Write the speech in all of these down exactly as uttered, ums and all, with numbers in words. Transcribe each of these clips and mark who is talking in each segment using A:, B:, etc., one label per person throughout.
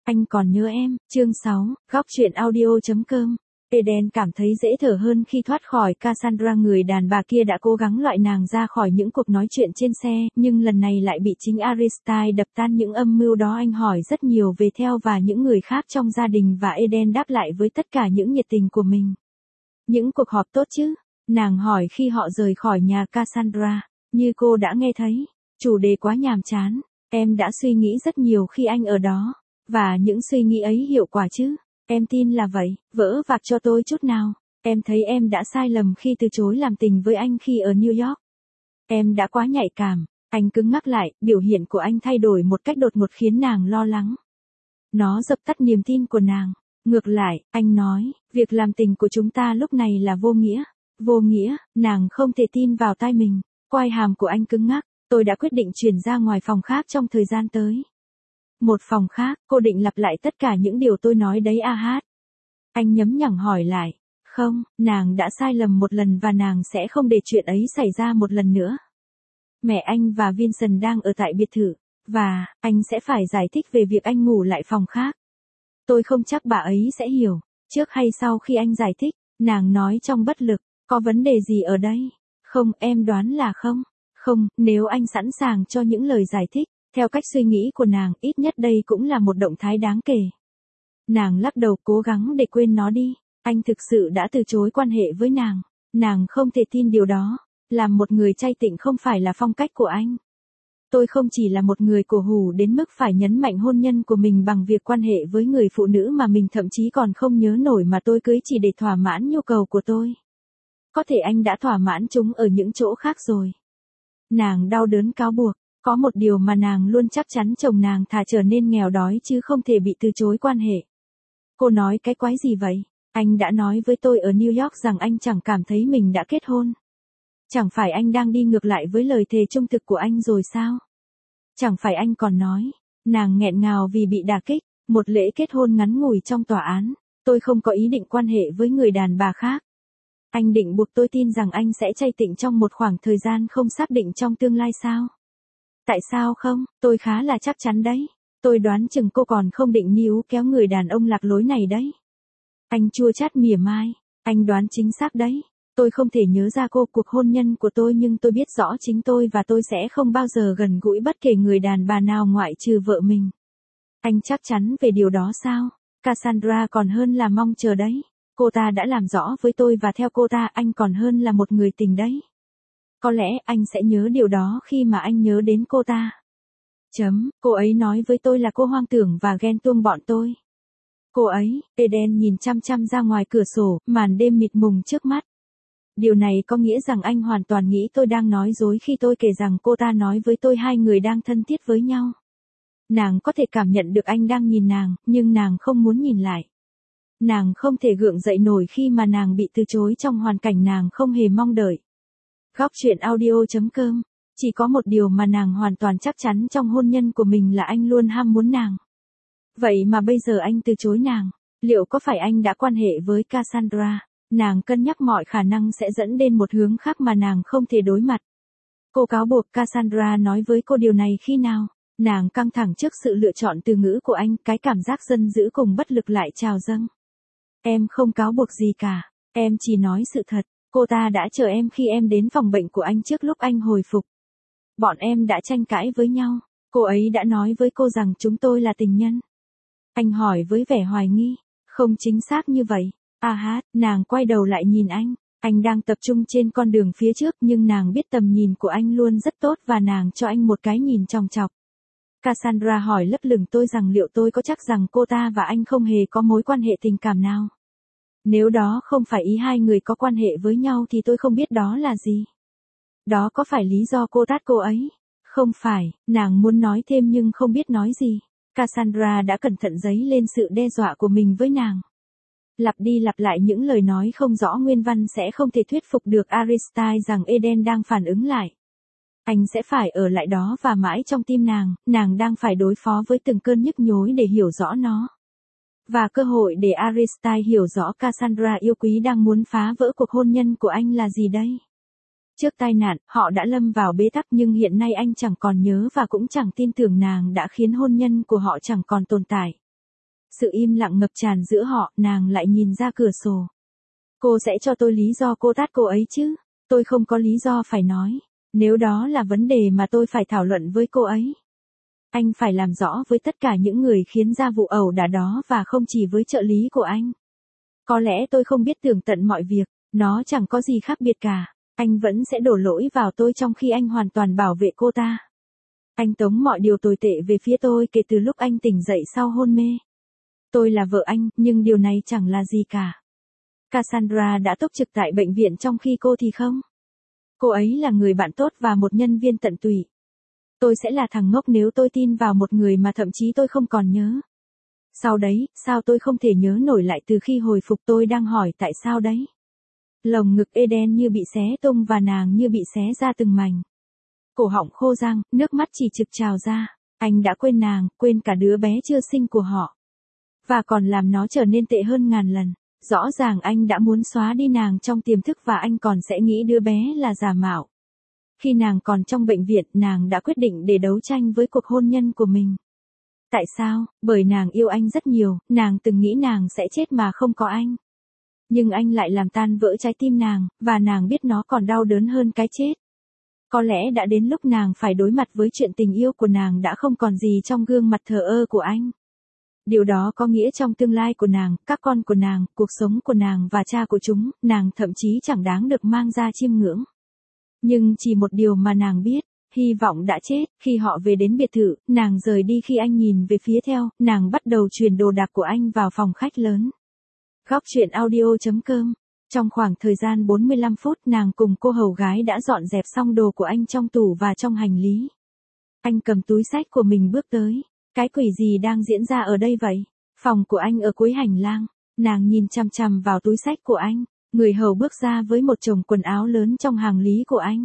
A: Anh còn nhớ em, chương sáu, góc chuyện audio.com. Eden cảm thấy dễ thở hơn khi thoát khỏi Cassandra. Người đàn bà kia đã cố gắng loại nàng ra khỏi những cuộc nói chuyện trên xe, nhưng lần này lại bị chính Aristide đập tan những âm mưu đó. Anh hỏi rất nhiều về Theo và những người khác trong gia đình và Eden đáp lại với tất cả những nhiệt tình của mình. Những cuộc họp tốt chứ? Nàng hỏi khi họ rời khỏi nhà Cassandra. Như cô đã nghe thấy, chủ đề quá nhàm chán. Em đã suy nghĩ rất nhiều khi anh ở đó. Và những suy nghĩ ấy hiệu quả chứ? Em tin là vậy, vỡ vạc cho tôi chút nào. Em thấy em đã sai lầm khi từ chối làm tình với anh khi ở New York. Em đã quá nhạy cảm. Anh cứng ngắc lại, biểu hiện của anh thay đổi một cách đột ngột khiến nàng lo lắng. Nó dập tắt niềm tin của nàng. Ngược lại, anh nói, việc làm tình của chúng ta lúc này là vô nghĩa. Vô nghĩa, nàng không thể tin vào tai mình. Quai hàm của anh cứng ngắc. Tôi đã quyết định chuyển ra ngoài phòng khác trong thời gian tới. Một phòng khác, cô định lặp lại tất cả những điều tôi nói đấy à hát? Anh nhấm nhẳng hỏi lại. Không, nàng đã sai lầm một lần và nàng sẽ không để chuyện ấy xảy ra một lần nữa. Mẹ anh và Vincent đang ở tại biệt thự, và anh sẽ phải giải thích về việc anh ngủ lại phòng khác. Tôi không chắc bà ấy sẽ hiểu, trước hay sau khi anh giải thích, nàng nói trong bất lực, có vấn đề gì ở đây? Không, em đoán là không. Không, nếu anh sẵn sàng cho những lời giải thích. Theo cách suy nghĩ của nàng, ít nhất đây cũng là một động thái đáng kể. Nàng lắc đầu cố gắng để quên nó đi. Anh thực sự đã từ chối quan hệ với nàng. Nàng không thể tin điều đó. Làm một người chay tịnh không phải là phong cách của anh. Tôi không chỉ là một người cổ hủ đến mức phải nhấn mạnh hôn nhân của mình bằng việc quan hệ với người phụ nữ mà mình thậm chí còn không nhớ nổi mà tôi cưới chỉ để thỏa mãn nhu cầu của tôi. Có thể anh đã thỏa mãn chúng ở những chỗ khác rồi. Nàng đau đớn cáo buộc. Có một điều mà nàng luôn chắc chắn chồng nàng thà trở nên nghèo đói chứ không thể bị từ chối quan hệ. Cô nói cái quái gì vậy? Anh đã nói với tôi ở New York rằng anh chẳng cảm thấy mình đã kết hôn. Chẳng phải anh đang đi ngược lại với lời thề trung thực của anh rồi sao? Chẳng phải anh còn nói. Nàng nghẹn ngào vì bị đả kích. Một lễ kết hôn ngắn ngủi trong tòa án. Tôi không có ý định quan hệ với người đàn bà khác. Anh định buộc tôi tin rằng anh sẽ chay tịnh trong một khoảng thời gian không xác định trong tương lai sao? Tại sao không? Tôi khá là chắc chắn đấy. Tôi đoán chừng cô còn không định níu kéo người đàn ông lạc lối này đấy. Anh chua chát mỉa mai. Anh đoán chính xác đấy. Tôi không thể nhớ ra cô cuộc hôn nhân của tôi nhưng tôi biết rõ chính tôi và tôi sẽ không bao giờ gần gũi bất kể người đàn bà nào ngoại trừ vợ mình. Anh chắc chắn về điều đó sao? Cassandra còn hơn là mong chờ đấy. Cô ta đã làm rõ với tôi và theo cô ta anh còn hơn là một người tình đấy. Có lẽ anh sẽ nhớ điều đó khi mà anh nhớ đến cô ta. Chấm, cô ấy nói với tôi là cô hoang tưởng và ghen tuông bọn tôi. Cô ấy, Eden nhìn chăm chăm ra ngoài cửa sổ, màn đêm mịt mùng trước mắt. Điều này có nghĩa rằng anh hoàn toàn nghĩ tôi đang nói dối khi tôi kể rằng cô ta nói với tôi hai người đang thân thiết với nhau. Nàng có thể cảm nhận được anh đang nhìn nàng, nhưng nàng không muốn nhìn lại. Nàng không thể gượng dậy nổi khi mà nàng bị từ chối trong hoàn cảnh nàng không hề mong đợi. Góc chuyện audio.com. Chỉ có một điều mà nàng hoàn toàn chắc chắn trong hôn nhân của mình là anh luôn ham muốn nàng. Vậy mà bây giờ anh từ chối nàng. Liệu có phải anh đã quan hệ với Cassandra? Nàng cân nhắc mọi khả năng sẽ dẫn đến một hướng khác mà nàng không thể đối mặt. Cô cáo buộc Cassandra nói với cô điều này khi nào? Nàng căng thẳng trước sự lựa chọn từ ngữ của anh, cái cảm giác dân dữ cùng bất lực lại trào dâng. Em không cáo buộc gì cả. Em chỉ nói sự thật. Cô ta đã chờ em khi em đến phòng bệnh của anh trước lúc anh hồi phục. Bọn em đã tranh cãi với nhau. Cô ấy đã nói với cô rằng chúng tôi là tình nhân. Anh hỏi với vẻ hoài nghi. Không chính xác như vậy. À hát, nàng quay đầu lại nhìn anh. Anh đang tập trung trên con đường phía trước nhưng nàng biết tầm nhìn của anh luôn rất tốt và nàng cho anh một cái nhìn chòng chọc. Cassandra hỏi lấp lửng tôi rằng liệu tôi có chắc rằng cô ta và anh không hề có mối quan hệ tình cảm nào. Nếu đó không phải ý hai người có quan hệ với nhau thì tôi không biết đó là gì. Đó có phải lý do cô tát cô ấy? Không phải, nàng muốn nói thêm nhưng không biết nói gì. Cassandra đã cẩn thận dấy lên sự đe dọa của mình với nàng. Lặp đi lặp lại những lời nói không rõ nguyên văn sẽ không thể thuyết phục được Aristide rằng Eden đang phản ứng lại. Anh sẽ phải ở lại đó và mãi trong tim nàng, nàng đang phải đối phó với từng cơn nhức nhối để hiểu rõ nó. Và cơ hội để Aristide hiểu rõ Cassandra yêu quý đang muốn phá vỡ cuộc hôn nhân của anh là gì đây? Trước tai nạn, họ đã lâm vào bế tắc nhưng hiện nay anh chẳng còn nhớ và cũng chẳng tin tưởng nàng đã khiến hôn nhân của họ chẳng còn tồn tại. Sự im lặng ngập tràn giữa họ, nàng lại nhìn ra cửa sổ. Cô sẽ cho tôi lý do cô tát cô ấy chứ? Tôi không có lý do phải nói. Nếu đó là vấn đề mà tôi phải thảo luận với cô ấy. Anh phải làm rõ với tất cả những người khiến ra vụ ẩu đả đó và không chỉ với trợ lý của anh. Có lẽ tôi không biết tường tận mọi việc, nó chẳng có gì khác biệt cả. Anh vẫn sẽ đổ lỗi vào tôi trong khi anh hoàn toàn bảo vệ cô ta. Anh tống mọi điều tồi tệ về phía tôi kể từ lúc anh tỉnh dậy sau hôn mê. Tôi là vợ anh, nhưng điều này chẳng là gì cả. Cassandra đã túc trực tại bệnh viện trong khi cô thì không. Cô ấy là người bạn tốt và một nhân viên tận tụy. Tôi sẽ là thằng ngốc nếu tôi tin vào một người mà thậm chí tôi không còn nhớ. Sau đấy, sao tôi không thể nhớ nổi lại từ khi hồi phục tôi đang hỏi tại sao đấy. Lồng ngực Eden như bị xé tung và nàng như bị xé ra từng mảnh. Cổ họng khô răng, nước mắt chỉ trực trào ra. Anh đã quên nàng, quên cả đứa bé chưa sinh của họ. Và còn làm nó trở nên tệ hơn ngàn lần. Rõ ràng anh đã muốn xóa đi nàng trong tiềm thức và anh còn sẽ nghĩ đứa bé là giả mạo. Khi nàng còn trong bệnh viện, nàng đã quyết định để đấu tranh với cuộc hôn nhân của mình. Tại sao? Bởi nàng yêu anh rất nhiều, nàng từng nghĩ nàng sẽ chết mà không có anh. Nhưng anh lại làm tan vỡ trái tim nàng, và nàng biết nó còn đau đớn hơn cái chết. Có lẽ đã đến lúc nàng phải đối mặt với chuyện tình yêu của nàng đã không còn gì trong gương mặt thờ ơ của anh. Điều đó có nghĩa trong tương lai của nàng, các con của nàng, cuộc sống của nàng và cha của chúng, nàng thậm chí chẳng đáng được mang ra chiêm ngưỡng. Nhưng chỉ một điều mà nàng biết, hy vọng đã chết. Khi họ về đến biệt thự, nàng rời đi khi anh nhìn về phía theo, nàng bắt đầu chuyển đồ đạc của anh vào phòng khách lớn. Góc truyện audio chấm com. Trong khoảng thời gian bốn mươi lăm phút, nàng cùng cô hầu gái đã dọn dẹp xong đồ của anh trong tủ và trong hành lý. Anh cầm túi xách của mình bước tới. Cái quỷ gì đang diễn ra ở đây vậy? Phòng của anh ở cuối hành lang. Nàng nhìn chằm chằm vào túi xách của anh. Người hầu bước ra với một chồng quần áo lớn trong hàng lý của anh.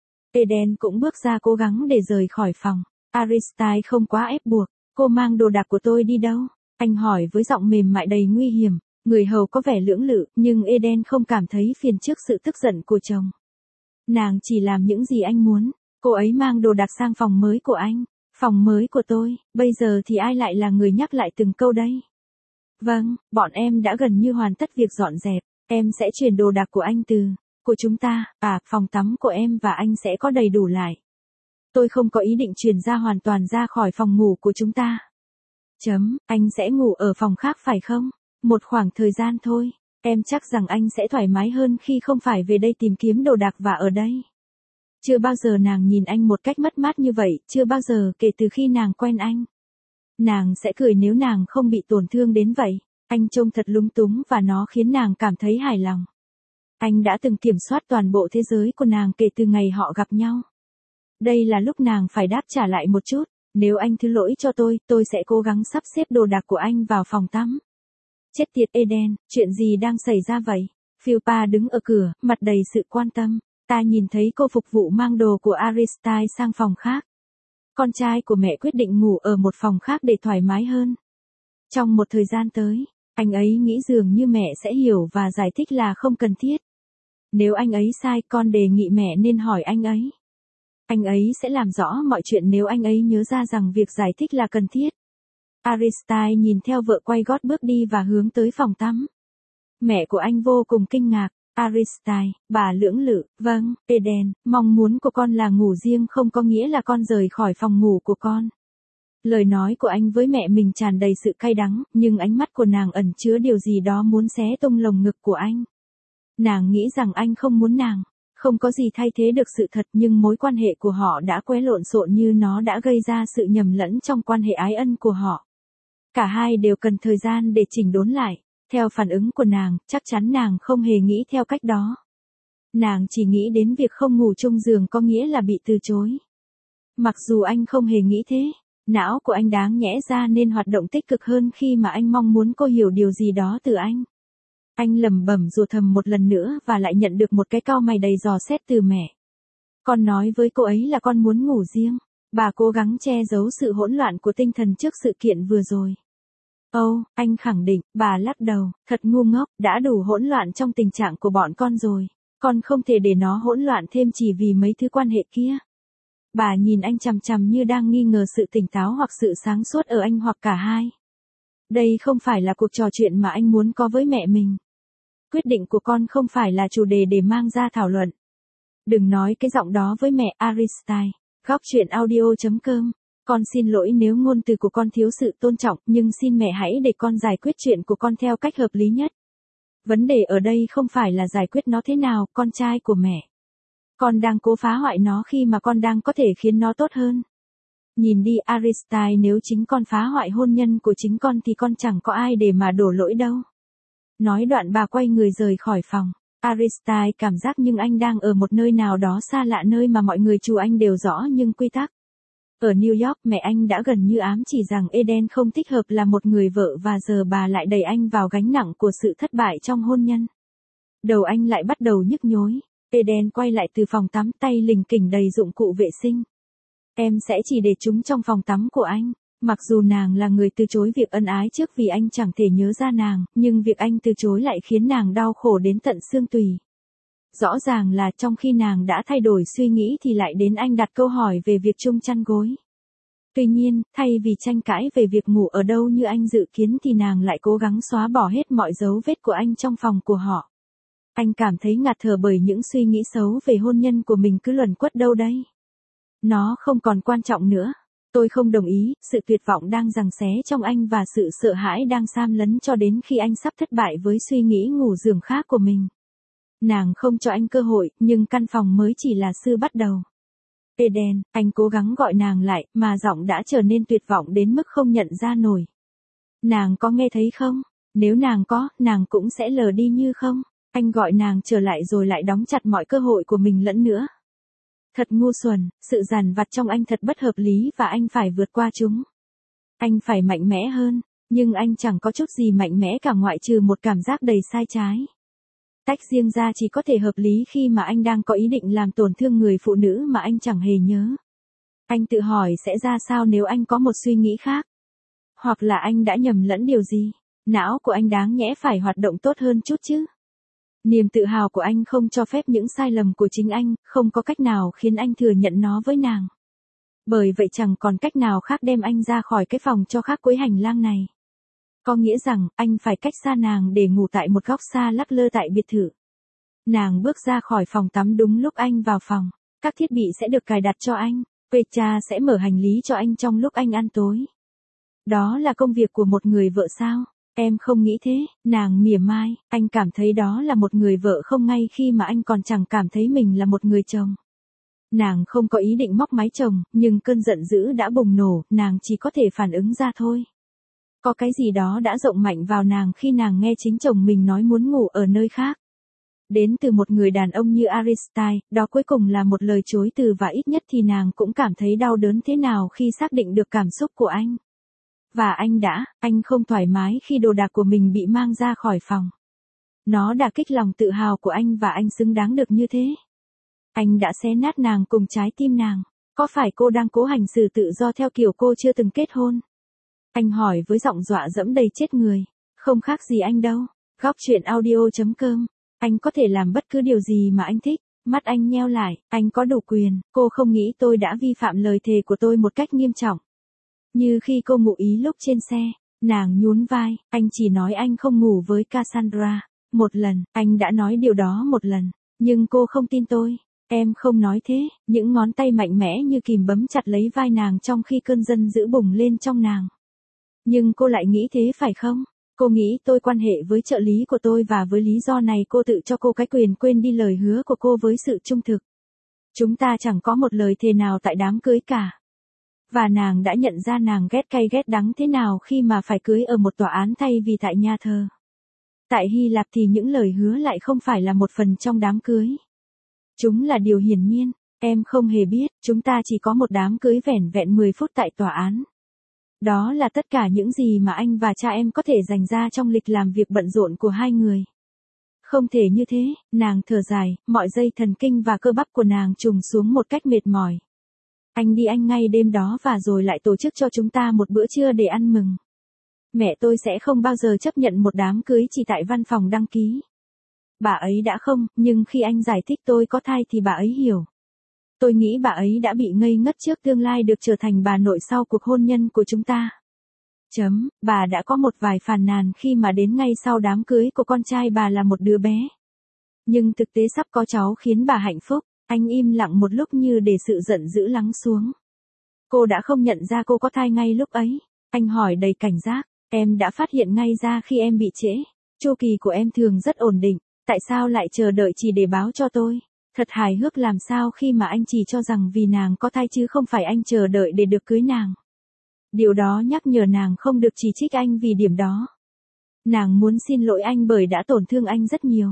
A: Eden cũng bước ra cố gắng để rời khỏi phòng. Aristide không quá ép buộc. Cô mang đồ đạc của tôi đi đâu? Anh hỏi với giọng mềm mại đầy nguy hiểm. Người hầu có vẻ lưỡng lự, nhưng Eden không cảm thấy phiền trước sự tức giận của chồng. Nàng chỉ làm những gì anh muốn. Cô ấy mang đồ đạc sang phòng mới của anh. Phòng mới của tôi, bây giờ thì ai lại là người nhắc lại từng câu đây? Vâng, bọn em đã gần như hoàn tất việc dọn dẹp. Em sẽ chuyển đồ đạc của anh từ, của chúng ta, à, phòng tắm của em và anh sẽ có đầy đủ lại. Tôi không có ý định chuyển ra hoàn toàn ra khỏi phòng ngủ của chúng ta. Chấm, anh sẽ ngủ ở phòng khác phải không? Một khoảng thời gian thôi, em chắc rằng anh sẽ thoải mái hơn khi không phải về đây tìm kiếm đồ đạc và ở đây. Chưa bao giờ nàng nhìn anh một cách mất mát như vậy, chưa bao giờ kể từ khi nàng quen anh. Nàng sẽ cười nếu nàng không bị tổn thương đến vậy. Anh trông thật lúng túng và nó khiến nàng cảm thấy hài lòng. Anh đã từng kiểm soát toàn bộ thế giới của nàng kể từ ngày họ gặp nhau. Đây là lúc nàng phải đáp trả lại một chút. Nếu anh thứ lỗi cho tôi, tôi sẽ cố gắng sắp xếp đồ đạc của anh vào phòng tắm. Chết tiệt Eden, chuyện gì đang xảy ra vậy? Philippa đứng ở cửa, mặt đầy sự quan tâm. Ta nhìn thấy cô phục vụ mang đồ của Aristide sang phòng khác. Con trai của mẹ quyết định ngủ ở một phòng khác để thoải mái hơn. Trong một thời gian tới, anh ấy nghĩ dường như mẹ sẽ hiểu và giải thích là không cần thiết. Nếu anh ấy sai, con đề nghị mẹ nên hỏi anh ấy. Anh ấy sẽ làm rõ mọi chuyện nếu anh ấy nhớ ra rằng việc giải thích là cần thiết. Aristide nhìn theo vợ quay gót bước đi và hướng tới phòng tắm. Mẹ của anh vô cùng kinh ngạc. Aristide, bà lưỡng lự, vâng, Eden, mong muốn của con là ngủ riêng không có nghĩa là con rời khỏi phòng ngủ của con. Lời nói của anh với mẹ mình tràn đầy sự cay đắng, nhưng ánh mắt của nàng ẩn chứa điều gì đó muốn xé tung lồng ngực của anh. Nàng nghĩ rằng anh không muốn nàng. Không có gì thay thế được sự thật, nhưng mối quan hệ của họ đã quá lộn xộn như nó đã gây ra sự nhầm lẫn trong quan hệ ái ân của họ. Cả hai đều cần thời gian để chỉnh đốn lại. Theo phản ứng của nàng, chắc chắn nàng không hề nghĩ theo cách đó. Nàng chỉ nghĩ đến việc không ngủ chung giường có nghĩa là bị từ chối. Mặc dù anh không hề nghĩ thế, não của anh đáng nhẽ ra nên hoạt động tích cực hơn khi mà anh mong muốn cô hiểu điều gì đó từ anh. Anh lẩm bẩm rủa thầm một lần nữa và lại nhận được một cái cau mày đầy dò xét từ mẹ. Con nói với cô ấy là con muốn ngủ riêng. Bà cố gắng che giấu sự hỗn loạn của tinh thần trước sự kiện vừa rồi. Ồ, oh, anh khẳng định, bà lắc đầu, thật ngu ngốc, đã đủ hỗn loạn trong tình trạng của bọn con rồi. Con không thể để nó hỗn loạn thêm chỉ vì mấy thứ quan hệ kia. Bà nhìn anh chằm chằm như đang nghi ngờ sự tỉnh táo hoặc sự sáng suốt ở anh hoặc cả hai. Đây không phải là cuộc trò chuyện mà anh muốn có với mẹ mình. Quyết định của con không phải là chủ đề để mang ra thảo luận. Đừng nói cái giọng đó với mẹ. Aristide, góc chuyện audio chấm com. Con xin lỗi nếu ngôn từ của con thiếu sự tôn trọng, nhưng xin mẹ hãy để con giải quyết chuyện của con theo cách hợp lý nhất. Vấn đề ở đây không phải là giải quyết nó thế nào, con trai của mẹ. Con đang cố phá hoại nó khi mà con đang có thể khiến nó tốt hơn. Nhìn đi Aristide, nếu chính con phá hoại hôn nhân của chính con thì con chẳng có ai để mà đổ lỗi đâu. Nói đoạn bà quay người rời khỏi phòng. Aristide cảm giác nhưng anh đang ở một nơi nào đó xa lạ, nơi mà mọi người chú anh đều rõ nhưng quy tắc. Ở New York, mẹ anh đã gần như ám chỉ rằng Eden không thích hợp là một người vợ, và giờ bà lại đẩy anh vào gánh nặng của sự thất bại trong hôn nhân. Đầu anh lại bắt đầu nhức nhối. Eden quay lại từ phòng tắm, tay lình kình đầy dụng cụ vệ sinh. Em sẽ chỉ để chúng trong phòng tắm của anh. Mặc dù nàng là người từ chối việc ân ái trước vì anh chẳng thể nhớ ra nàng, nhưng việc anh từ chối lại khiến nàng đau khổ đến tận xương tủy. Rõ ràng là trong khi nàng đã thay đổi suy nghĩ thì lại đến anh đặt câu hỏi về việc chung chăn gối. Tuy nhiên, thay vì tranh cãi về việc ngủ ở đâu như anh dự kiến thì nàng lại cố gắng xóa bỏ hết mọi dấu vết của anh trong phòng của họ. Anh cảm thấy ngạt thở bởi những suy nghĩ xấu về hôn nhân của mình cứ luẩn quất đâu đây. Nó không còn quan trọng nữa. Tôi không đồng ý, sự tuyệt vọng đang giằng xé trong anh và sự sợ hãi đang xâm lấn cho đến khi anh sắp thất bại với suy nghĩ ngủ giường khác của mình. Nàng không cho anh cơ hội, nhưng căn phòng mới chỉ là sư bắt đầu. Eden, anh cố gắng gọi nàng lại, mà giọng đã trở nên tuyệt vọng đến mức không nhận ra nổi. Nàng có nghe thấy không? Nếu nàng có, nàng cũng sẽ lờ đi như không? Anh gọi nàng trở lại rồi lại đóng chặt mọi cơ hội của mình lẫn nữa. Thật ngu xuẩn, sự dằn vặt trong anh thật bất hợp lý và anh phải vượt qua chúng. Anh phải mạnh mẽ hơn, nhưng anh chẳng có chút gì mạnh mẽ cả ngoại trừ một cảm giác đầy sai trái. Tách riêng ra chỉ có thể hợp lý khi mà anh đang có ý định làm tổn thương người phụ nữ mà anh chẳng hề nhớ. Anh tự hỏi sẽ ra sao nếu anh có một suy nghĩ khác. Hoặc là anh đã nhầm lẫn điều gì. Não của anh đáng nhẽ phải hoạt động tốt hơn chút chứ. Niềm tự hào của anh không cho phép những sai lầm của chính anh, không có cách nào khiến anh thừa nhận nó với nàng. Bởi vậy chẳng còn cách nào khác đem anh ra khỏi cái phòng cho khác cuối hành lang này. Có nghĩa rằng, anh phải cách xa nàng để ngủ tại một góc xa lắc lơ tại biệt thự. Nàng bước ra khỏi phòng tắm đúng lúc anh vào phòng. Các thiết bị sẽ được cài đặt cho anh. Petra sẽ mở hành lý cho anh trong lúc anh ăn tối. Đó là công việc của một người vợ sao? Em không nghĩ thế, nàng mỉa mai. Anh cảm thấy đó là một người vợ không ngay khi mà anh còn chẳng cảm thấy mình là một người chồng. Nàng không có ý định móc máy chồng, nhưng cơn giận dữ đã bùng nổ, nàng chỉ có thể phản ứng ra thôi. Có cái gì đó đã rộng mạnh vào nàng khi nàng nghe chính chồng mình nói muốn ngủ ở nơi khác. Đến từ một người đàn ông như Aristide, đó cuối cùng là một lời chối từ và ít nhất thì nàng cũng cảm thấy đau đớn thế nào khi xác định được cảm xúc của anh. Và anh đã, anh không thoải mái khi đồ đạc của mình bị mang ra khỏi phòng. Nó đả kích lòng tự hào của anh và anh xứng đáng được như thế. Anh đã xé nát nàng cùng trái tim nàng. Có phải cô đang cố hành xử tự do theo kiểu cô chưa từng kết hôn? Anh hỏi với giọng dọa dẫm đầy chết người. Không khác gì anh đâu. Góc chuyện audio chấm com. Anh có thể làm bất cứ điều gì mà anh thích. Mắt anh nheo lại, anh có đủ quyền. Cô không nghĩ tôi đã vi phạm lời thề của tôi một cách nghiêm trọng. Như khi cô ngụ ý lúc trên xe. Nàng nhún vai, anh chỉ nói anh không ngủ với Cassandra. Một lần, anh đã nói điều đó một lần. Nhưng cô không tin tôi. Em không nói thế. Những ngón tay mạnh mẽ như kìm bấm chặt lấy vai nàng trong khi cơn giận dữ bùng lên trong nàng. Nhưng cô lại nghĩ thế phải không? Cô nghĩ tôi quan hệ với trợ lý của tôi và với lý do này cô tự cho cô cái quyền quên đi lời hứa của cô với sự trung thực. Chúng ta chẳng có một lời thề nào tại đám cưới cả. Và nàng đã nhận ra nàng ghét cay ghét đắng thế nào khi mà phải cưới ở một tòa án thay vì tại nhà thờ. Tại Hy Lạp thì những lời hứa lại không phải là một phần trong đám cưới. Chúng là điều hiển nhiên, em không hề biết, chúng ta chỉ có một đám cưới vẻn vẹn mười phút tại tòa án. Đó là tất cả những gì mà anh và cha em có thể dành ra trong lịch làm việc bận rộn của hai người. Không thể như thế, nàng thở dài, mọi dây thần kinh và cơ bắp của nàng trùng xuống một cách mệt mỏi. Anh đi anh ngay đêm đó và rồi lại tổ chức cho chúng ta một bữa trưa để ăn mừng. Mẹ tôi sẽ không bao giờ chấp nhận một đám cưới chỉ tại văn phòng đăng ký. Bà ấy đã không, nhưng khi anh giải thích tôi có thai thì bà ấy hiểu. Tôi nghĩ bà ấy đã bị ngây ngất trước tương lai được trở thành bà nội sau cuộc hôn nhân của chúng ta. Chấm, bà đã có một vài phàn nàn khi mà đến ngay sau đám cưới của con trai bà là một đứa bé. Nhưng thực tế sắp có cháu khiến bà hạnh phúc. Anh im lặng một lúc như để sự giận dữ lắng xuống. Cô đã không nhận ra cô có thai ngay lúc ấy. Anh hỏi đầy cảnh giác, em đã phát hiện ngay ra khi em bị trễ. Chu kỳ của em thường rất ổn định, tại sao lại chờ đợi chỉ để báo cho tôi? Thật hài hước làm sao khi mà anh chỉ cho rằng vì nàng có thai chứ không phải anh chờ đợi để được cưới nàng. Điều đó nhắc nhở nàng không được chỉ trích anh vì điểm đó. Nàng muốn xin lỗi anh bởi đã tổn thương anh rất nhiều.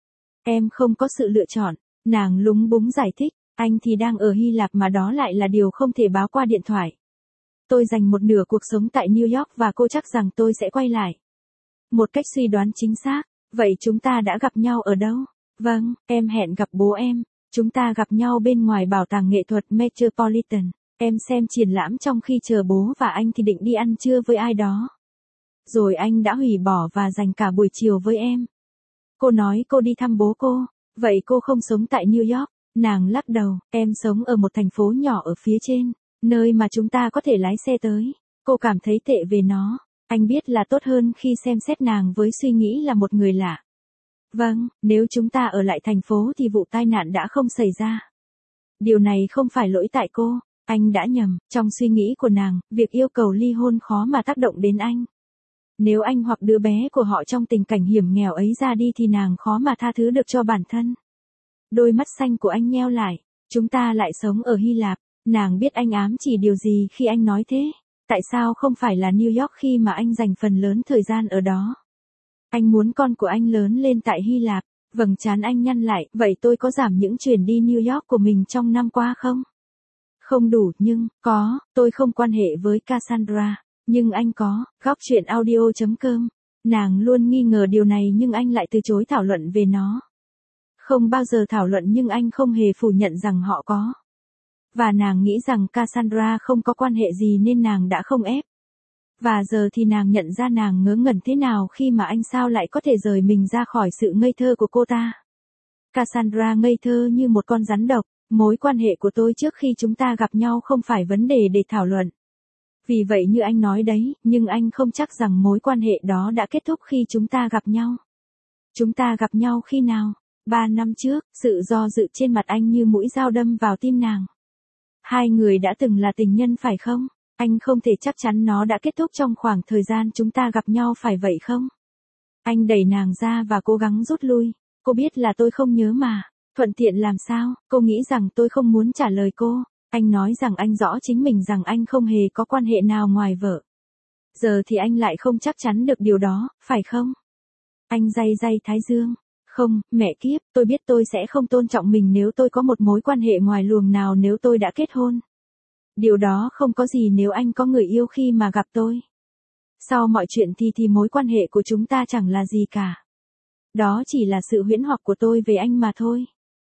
A: Em không có sự lựa chọn, nàng lúng búng giải thích, anh thì đang ở Hy Lạp mà đó lại là điều không thể báo qua điện thoại. Tôi dành một nửa cuộc sống tại New York và cô chắc rằng tôi sẽ quay lại. Một cách suy đoán chính xác, vậy chúng ta đã gặp nhau ở đâu? Vâng, em hẹn gặp bố em, chúng ta gặp nhau bên ngoài bảo tàng nghệ thuật Metropolitan. Em xem triển lãm trong khi chờ bố và anh thì định đi ăn trưa với ai đó. Rồi anh đã hủy bỏ và dành cả buổi chiều với em. Cô nói cô đi thăm bố cô, vậy cô không sống tại New York. Nàng lắc đầu, em sống ở một thành phố nhỏ ở phía trên, nơi mà chúng ta có thể lái xe tới. Cô cảm thấy tệ về nó. Anh biết là tốt hơn khi xem xét nàng với suy nghĩ là một người lạ. Vâng, nếu chúng ta ở lại thành phố thì vụ tai nạn đã không xảy ra. Điều này không phải lỗi tại cô. Anh đã nhầm, trong suy nghĩ của nàng, việc yêu cầu ly hôn khó mà tác động đến anh. Nếu anh hoặc đứa bé của họ trong tình cảnh hiểm nghèo ấy ra đi thì nàng khó mà tha thứ được cho bản thân. Đôi mắt xanh của anh nheo lại, chúng ta lại sống ở Hy Lạp, nàng biết anh ám chỉ điều gì khi anh nói thế. Tại sao không phải là New York khi mà anh dành phần lớn thời gian ở đó? Anh muốn con của anh lớn lên tại Hy Lạp, vầng trán anh nhăn lại, vậy tôi có giảm những chuyến đi New York của mình trong năm qua không? Không đủ, nhưng, có, tôi không quan hệ với Cassandra, nhưng anh có. Góc truyện audio chấm com. Nàng luôn nghi ngờ điều này nhưng anh lại từ chối thảo luận về nó. Không bao giờ thảo luận nhưng anh không hề phủ nhận rằng họ có. Và nàng nghĩ rằng Cassandra không có quan hệ gì nên nàng đã không ép. Và giờ thì nàng nhận ra nàng ngớ ngẩn thế nào khi mà anh sao lại có thể rời mình ra khỏi sự ngây thơ của cô ta. Cassandra ngây thơ như một con rắn độc. Mối quan hệ của tôi trước khi chúng ta gặp nhau không phải vấn đề để thảo luận. Vì vậy như anh nói đấy, nhưng anh không chắc rằng mối quan hệ đó đã kết thúc khi chúng ta gặp nhau. Chúng ta gặp nhau khi nào? Ba năm trước, sự do dự trên mặt anh như mũi dao đâm vào tim nàng. Hai người đã từng là tình nhân phải không? Anh không thể chắc chắn nó đã kết thúc trong khoảng thời gian chúng ta gặp nhau phải vậy không? Anh đẩy nàng ra và cố gắng rút lui. Cô biết là tôi không nhớ mà. Thuận tiện làm sao? Cô nghĩ rằng tôi không muốn trả lời cô. Anh nói rằng anh rõ chính mình rằng anh không hề có quan hệ nào ngoài vợ. Giờ thì anh lại không chắc chắn được điều đó, phải không? Anh day day thái dương. Không, mẹ kiếp, tôi biết tôi sẽ không tôn trọng mình nếu tôi có một mối quan hệ ngoài luồng nào nếu tôi đã kết hôn. Điều đó không có gì nếu anh có người yêu khi mà gặp tôi. Sau mọi chuyện thì thì mối quan hệ của chúng ta chẳng là gì cả. Đó chỉ là sự huyễn hoặc của tôi về anh mà thôi.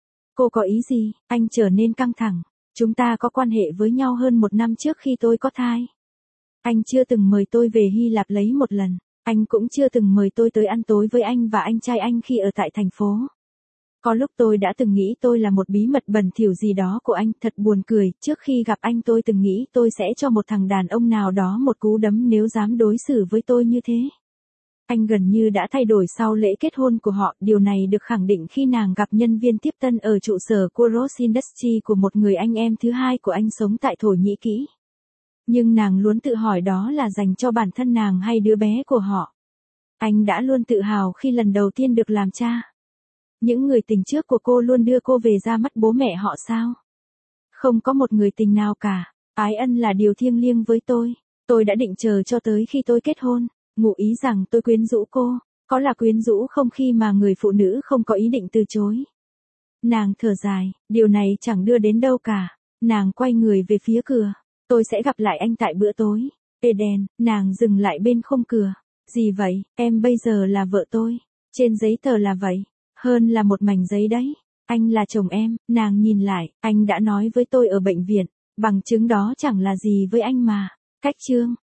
A: Cô có ý gì? Anh trở nên căng thẳng. Chúng ta có quan hệ với nhau hơn một năm trước khi tôi có thai. Anh chưa từng mời tôi về Hy Lạp lấy một lần. Anh cũng chưa từng mời tôi tới ăn tối với anh và anh trai anh khi ở tại thành phố. Có lúc tôi đã từng nghĩ tôi là một bí mật bẩn thỉu gì đó của anh, thật buồn cười, trước khi gặp anh tôi từng nghĩ tôi sẽ cho một thằng đàn ông nào đó một cú đấm nếu dám đối xử với tôi như thế. Anh gần như đã thay đổi sau lễ kết hôn của họ, điều này được khẳng định khi nàng gặp nhân viên tiếp tân ở trụ sở của Ross Industries của một người anh em thứ hai của anh sống tại Thổ Nhĩ Kỳ. Nhưng nàng luôn tự hỏi đó là dành cho bản thân nàng hay đứa bé của họ. Anh đã luôn tự hào khi lần đầu tiên được làm cha. Những người tình trước của cô luôn đưa cô về ra mắt bố mẹ họ sao? Không có một người tình nào cả. Ái ân là điều thiêng liêng với tôi. Tôi đã định chờ cho tới khi tôi kết hôn. Ngụ ý rằng tôi quyến rũ cô. Có là quyến rũ không khi mà người phụ nữ không có ý định từ chối. Nàng thở dài, điều này chẳng đưa đến đâu cả. Nàng quay người về phía cửa. Tôi sẽ gặp lại anh tại bữa tối. Eden, nàng dừng lại bên khung cửa. Gì vậy, em bây giờ là vợ tôi. Trên giấy tờ là vậy. Hơn là một mảnh giấy đấy. Anh là chồng em, nàng nhìn lại, anh đã nói với tôi ở bệnh viện. Bằng chứng đó chẳng là gì với anh mà. Cách chương.